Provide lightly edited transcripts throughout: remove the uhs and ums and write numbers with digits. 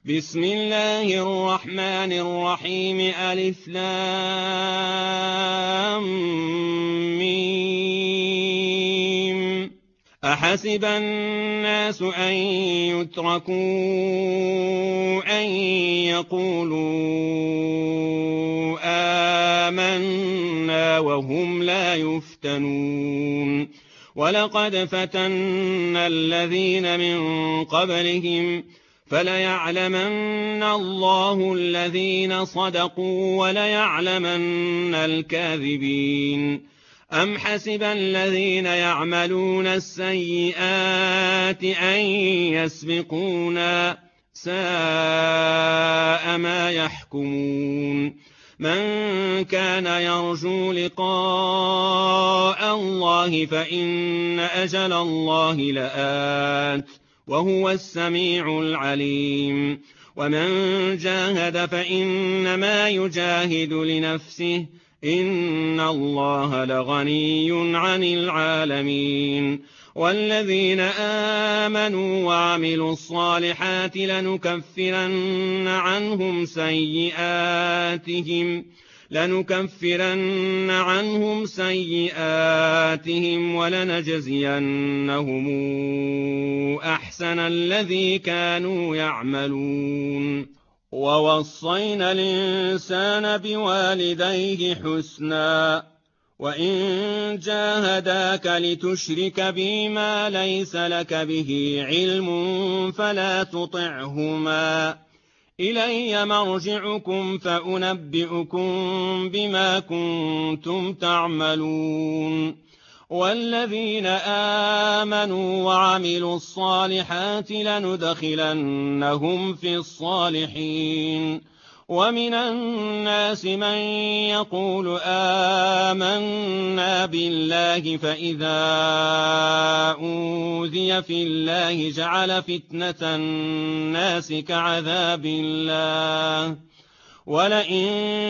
بسم الله الرحمن الرحيم ألف لام ميم. أحسب الناس أن يتركوا أن يقولوا آمنا وهم لا يفتنون ولقد فتنا الذين من قبلهم فليعلمن الله الذين صدقوا وليعلمن الكاذبين. أم حسب الذين يعملون السيئات أن يسبقونا ساء ما يحكمون. من كان يرجو لقاء الله فإن أجل الله لآت وهو السميع العليم. ومن جاهد فإنما يجاهد لنفسه إن الله لغني عن العالمين. والذين آمنوا وعملوا الصالحات لنكفرن عنهم سيئاتهم ولنجزينهم أحسن الذي كانوا يعملون. ووصينا الإنسان بوالديه حسنا وإن جاهداك لتشرك بي ما ليس لك به علم فلا تطعهما إلي مرجعكم فأنبئكم بما كنتم تعملون. والذين آمنوا وعملوا الصالحات لندخلنهم في الصالحين. ومن الناس من يقول آمنا بالله فإذا أوذي في الله جعل فتنة الناس كعذاب الله ولئن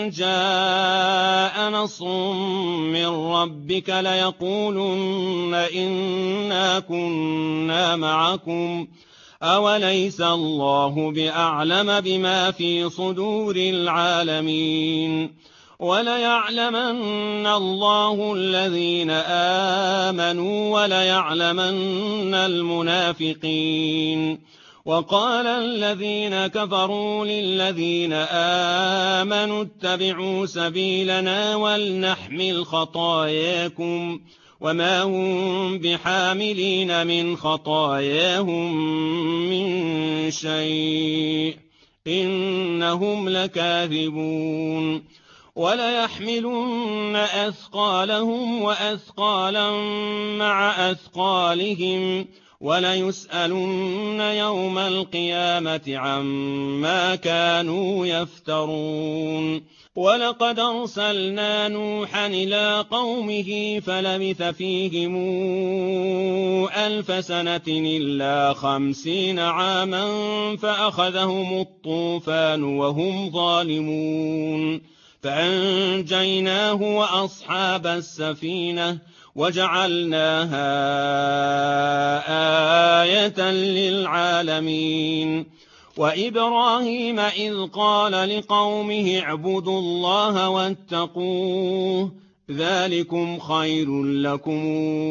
جاء نصر من ربك ليقولن إنا كنا معكم أوليس الله بأعلم بما في صدور العالمين. وليعلمن الله الذين آمنوا وليعلمن المنافقين. وقال الذين كفروا للذين آمنوا اتبعوا سبيلنا ولنحمل خطاياكم وما هم بحاملين من خطاياهم من شيء إنهم لكاذبون. وليحملن أثقالهم وأثقالا مع أثقالهم وليسألن يوم القيامة عما كانوا يفترون. ولقد أرسلنا نوحا إلى قومه فلبث فيهم 1000 سنة إلا 50 عاما فأخذهم الطوفان وهم ظالمون فأنجيناه وأصحاب السفينة وجعلناها آية للعالمين. وإبراهيم إذ قال لقومه اعبدوا الله واتقوه ذلكم خير لكم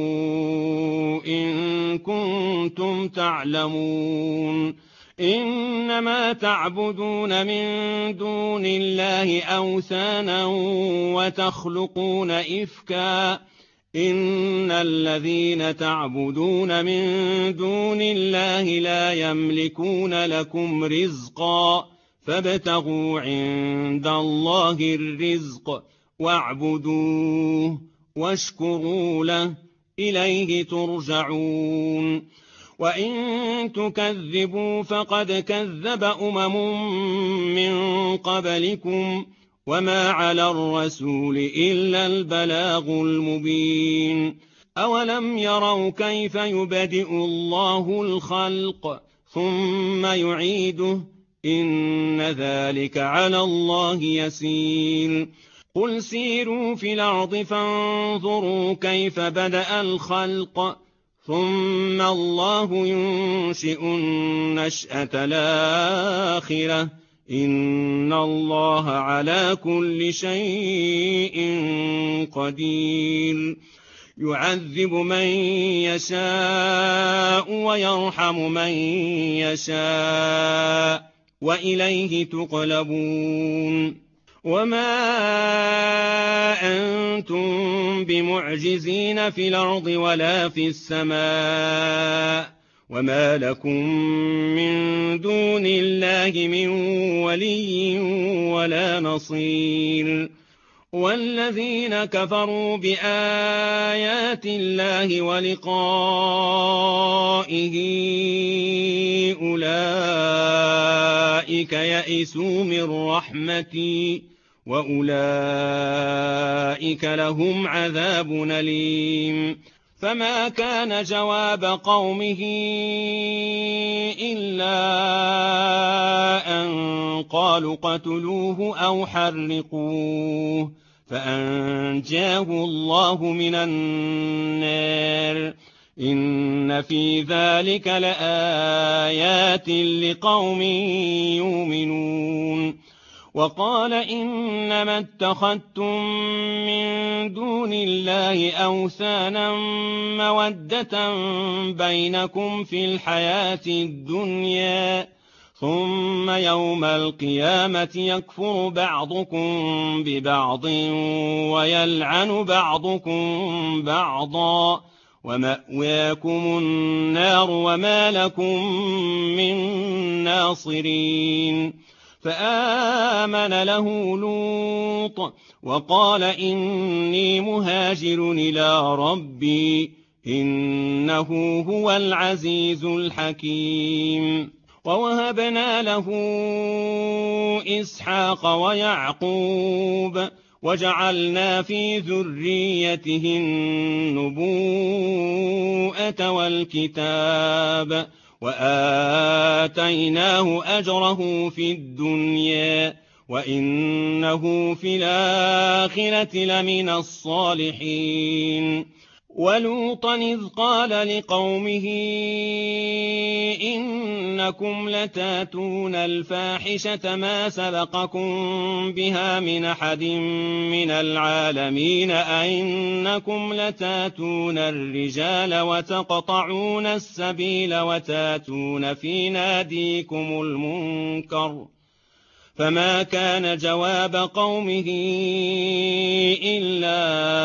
إن كنتم تعلمون. إنما تعبدون من دون الله أوثانا وتخلقون إفكا إن الذين تعبدون من دون الله لا يملكون لكم رزقا فابتغوا عند الله الرزق واعبدوه واشكروا له إليه ترجعون. وإن تكذبوا فقد كذب من قبلكم وما على الرسول إلا البلاغ المبين. أولم يروا كيف يبدئ الله الخلق ثم يعيده إن ذلك على الله يسير. قل سيروا في الأرض فانظروا كيف بدأ الخلق ثم الله ينشئ النشأة الآخرة إن الله على كل شيء قدير يعذب من يشاء ويرحم من يشاء وإليه تقلبون وما أنتم بمعجزين في الأرض ولا في السماء وما لكم من دون الله من ولي ولا نصير والذين كفروا بآيات الله ولقائه أولئك يئسوا من رحمتي وأولئك لهم عذاب أليم فما كان جواب قومه إلا أن قالوا قتلوه أو حرقوه فأنجاه الله من النار إن في ذلك لآيات لقوم يؤمنون وقال إنما اتخذتم من دون الله أوثانا مودة بينكم في الحياة الدنيا ثم يوم القيامة يكفر بعضكم ببعض ويلعن بعضكم بعضا ومأواكم النار وما لكم من ناصرين فآمن له لوط وقال إني مهاجر إلى ربي إنه هو العزيز الحكيم ووهبنا له إسحاق ويعقوب وجعلنا في ذريته النبوءة والكتاب وآتيناه أجره في الدنيا وإنه في الآخرة لمن الصالحين ولوطا إذ قال لقومه إنكم لتاتون الفاحشة ما سبقكم بها من أحد من العالمين أئنكم لتاتون الرجال وتقطعون السبيل وتاتون في ناديكم المنكر فما كان جواب قومه إلا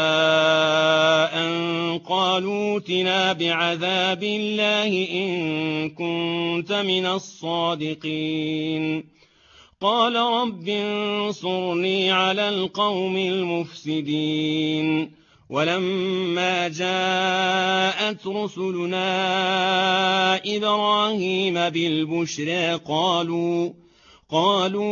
أن قالوا ائتنا بعذاب الله إن كنت من الصادقين قال رب انصرني على القوم المفسدين ولما جاءت رسلنا إبراهيم بالبشرى قالوا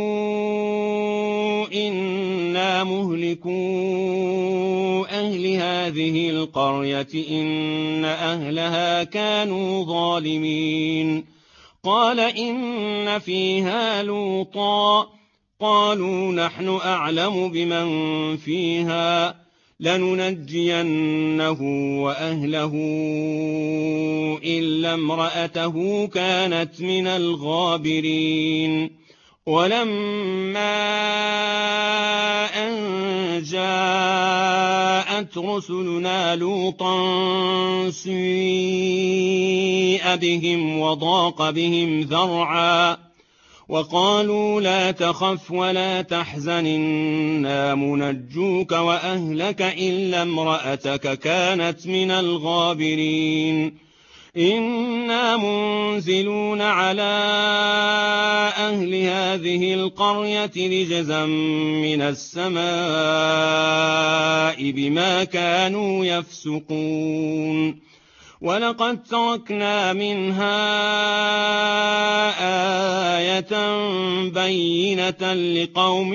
إنا مهلكو أهل هذه القرية إن أهلها كانوا ظالمين قال إن فيها لوطا قالوا نحن أعلم بمن فيها لننجينه وأهله إلا امرأته كانت من الغابرين ولما أن جاءت رسلنا لوطا سيء بهم وضاق بهم ذرعا وقالوا لا تخف ولا تحزن إنا منجوك وأهلك إلا امرأتك كانت من الغابرين إنا منزلون على أهل هذه القرية رجزا من السماء بما كانوا يفسقون ولقد تركنا منها آية بينة لقوم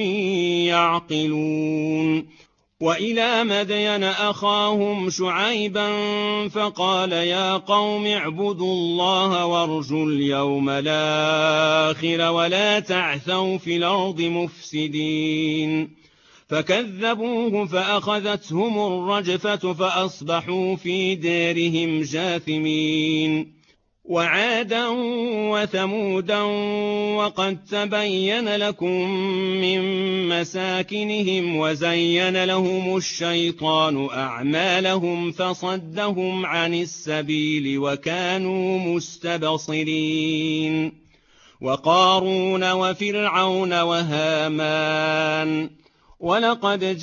يعقلون وإلى مدين أخاهم شعيبا فقال يا قوم اعبدوا الله وارجوا اليوم الآخر ولا تعثوا في الأرض مفسدين فكذبوه فأخذتهم الرجفة فأصبحوا في دارهم جاثمين. وعادا وثمودا وقد تبين لكم من مساكنهم وزين لهم الشيطان أعمالهم فصدهم عن السبيل وكانوا مستبصرين. وقارون وفرعون وهامان ولقد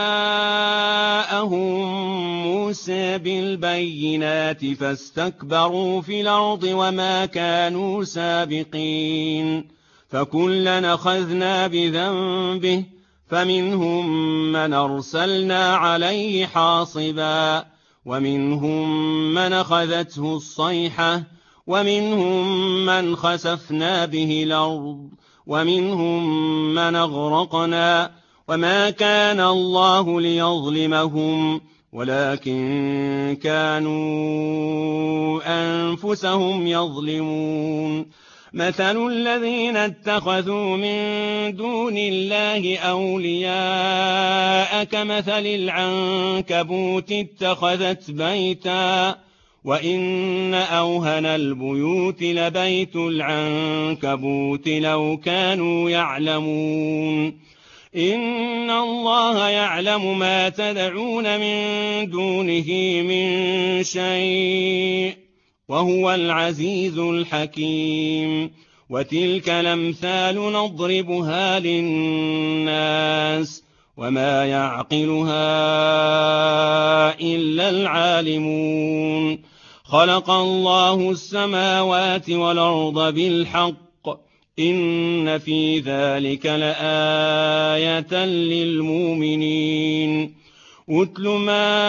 جاءهم موسى بالبينات فاستكبروا في الأرض وما كانوا سابقين. فكلا أخذنا بذنبه فمنهم من أرسلنا عليه حاصبا ومنهم من أخذته الصيحة ومنهم من خسفنا به الأرض ومنهم من أغرقنا وما كان الله ليظلمهم ولكن كانوا أنفسهم يظلمون. مثل الذين اتخذوا من دون الله أولياء كمثل العنكبوت اتخذت بيتا وإن أوهن البيوت لبيت العنكبوت لو كانوا يعلمون. إن الله يعلم ما تدعون من دونه من شيء وهو العزيز الحكيم. وتلك الأمثال نضربها للناس وما يعقلها إلا العالمون. خلق الله السماوات والأرض بالحق إن في ذلك لآية للمؤمنين. أتل ما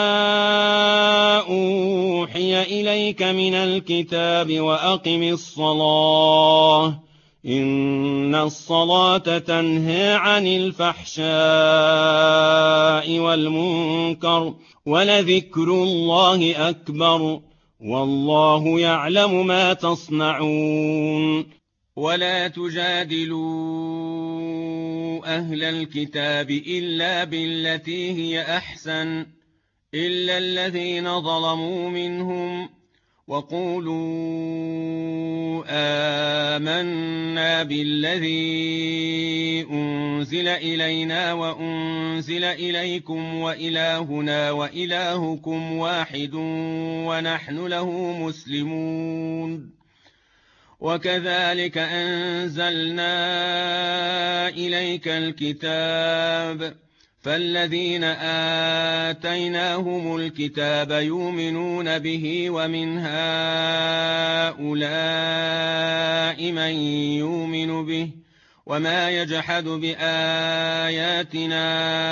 أوحي إليك من الكتاب وأقم الصلاة إن الصلاة تنهى عن الفحشاء والمنكر ولذكر الله أكبر والله يعلم ما تصنعون. ولا تجادلوا أهل الكتاب إلا بالتي هي أحسن إلا الذين ظلموا منهم وقولوا آمنا بالذي أنزل إلينا وأنزل إليكم وإلهنا وإلهكم واحد ونحن له مسلمون. وكذلك أنزلنا إليك الكتاب فالذين آتيناهم الكتاب يؤمنون به ومن هؤلاء من يؤمن به وما يجحد بآياتنا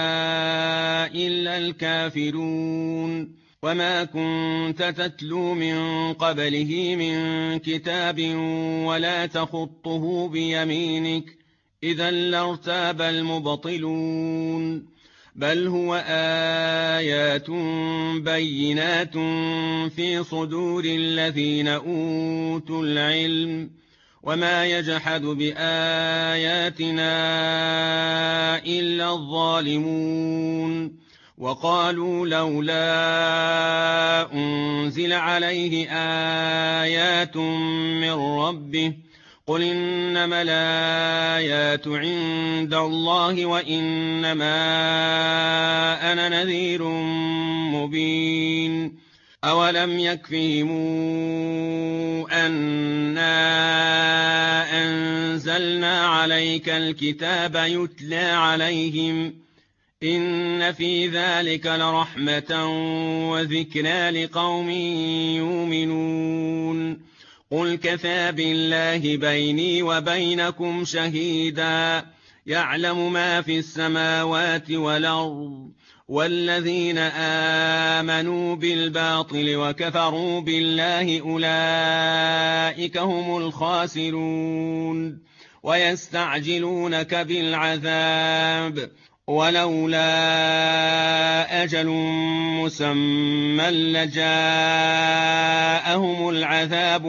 إلا الكافرون. وما كنت تتلو من قبله من كتاب ولا تخطه بيمينك إذا لارتاب المبطلون. بل هو آيات بينات في صدور الذين أوتوا العلم وما يجحد بآياتنا إلا الظالمون. وقالوا لولا أنزل عليه آيات من ربه قل إنما الآيات عند الله وإنما أنا نذير مبين. أولم يكفهم أنا أنزلنا عليك الكتاب يتلى عليهم إن في ذلك لرحمة وذكرى لقوم يؤمنون. قل كفى بالله بيني وبينكم شهيدا يعلم ما في السماوات والأرض. والذين آمنوا بالباطل وكفروا بالله أولئك هم الخاسرون. ويستعجلونك بالعذاب ولولا أجل مسمى لجاءهم العذاب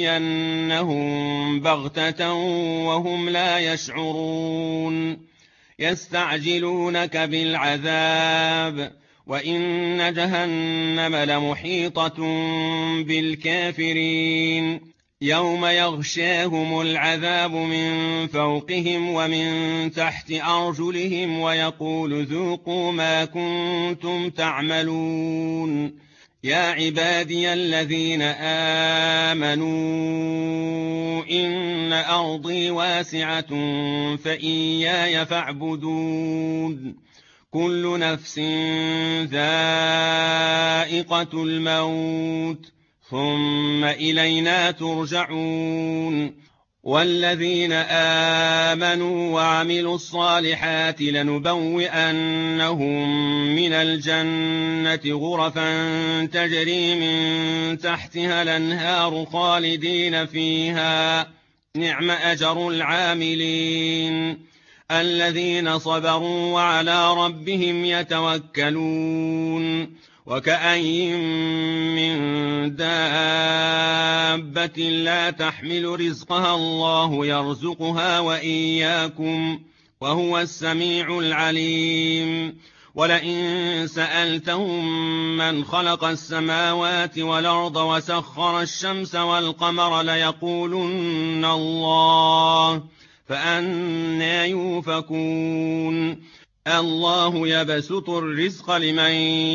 ولياتينهم بغتة وهم لا يشعرون. يستعجلونك بالعذاب وإن جهنم لمحيطة بالكافرين يوم يغشاهم العذاب من فوقهم ومن تحت أرجلهم ويقول ذوقوا ما كنتم تعملون يا عبادي الذين آمنوا إن أرضي واسعة فإياي فاعبدون كل نفس ذائقة الموت ثم إلينا ترجعون والذين آمنوا وعملوا الصالحات لنبوئنهم من الجنة غرفا تجري من تحتها الأنهار خالدين فيها نعم أجر العاملين الذين صبروا وعلى ربهم يتوكلون وكأين من دابة لا تحمل رزقها الله يرزقها وإياكم وهو السميع العليم ولئن سألتهم من خلق السماوات والأرض وسخر الشمس والقمر ليقولن الله فأنى يوفكون الله يبسط الرزق لمن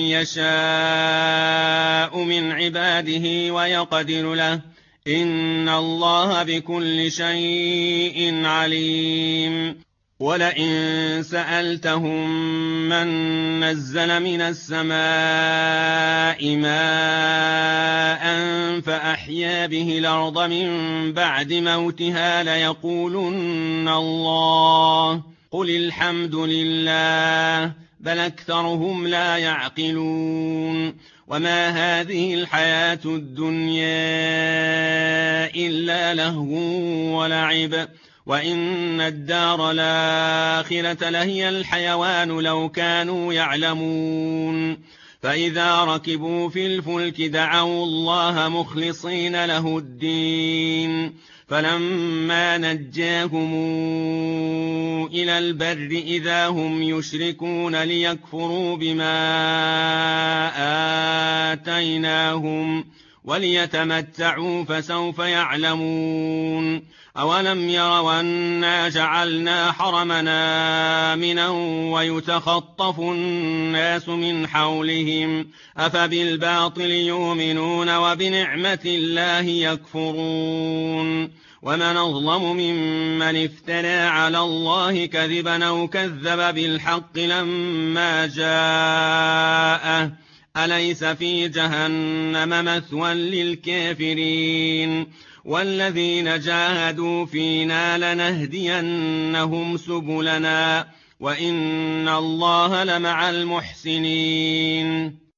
يشاء من عباده ويقدر له إن الله بكل شيء عليم ولئن سألتهم من نزل من السماء ماء فأحيا به الأرض من بعد موتها ليقولن الله قل الحمد لله بل أكثرهم لا يعقلون وما هذه الحياة الدنيا إلا لهو ولعب وإن الدار الآخرة لهي الحيوان لو كانوا يعلمون فإذا ركبوا في الفلك دعوا الله مخلصين له الدين فلما نجاهم إلى البر إذا هم يشركون ليكفروا بما آتيناهم وليتمتعوا فسوف يعلمون أولم يروا أنا جعلنا حرمنا آمنا ويتخطف الناس من حولهم أفبالباطل يؤمنون وبنعمة الله يكفرون ومن أظلم ممن افترى على الله كذبا أو كذب بالحق لما جاءه أليس في جهنم مثوى للكافرين والذين جاهدوا فينا لنهدينهم سبلنا وإن الله لمع المحسنين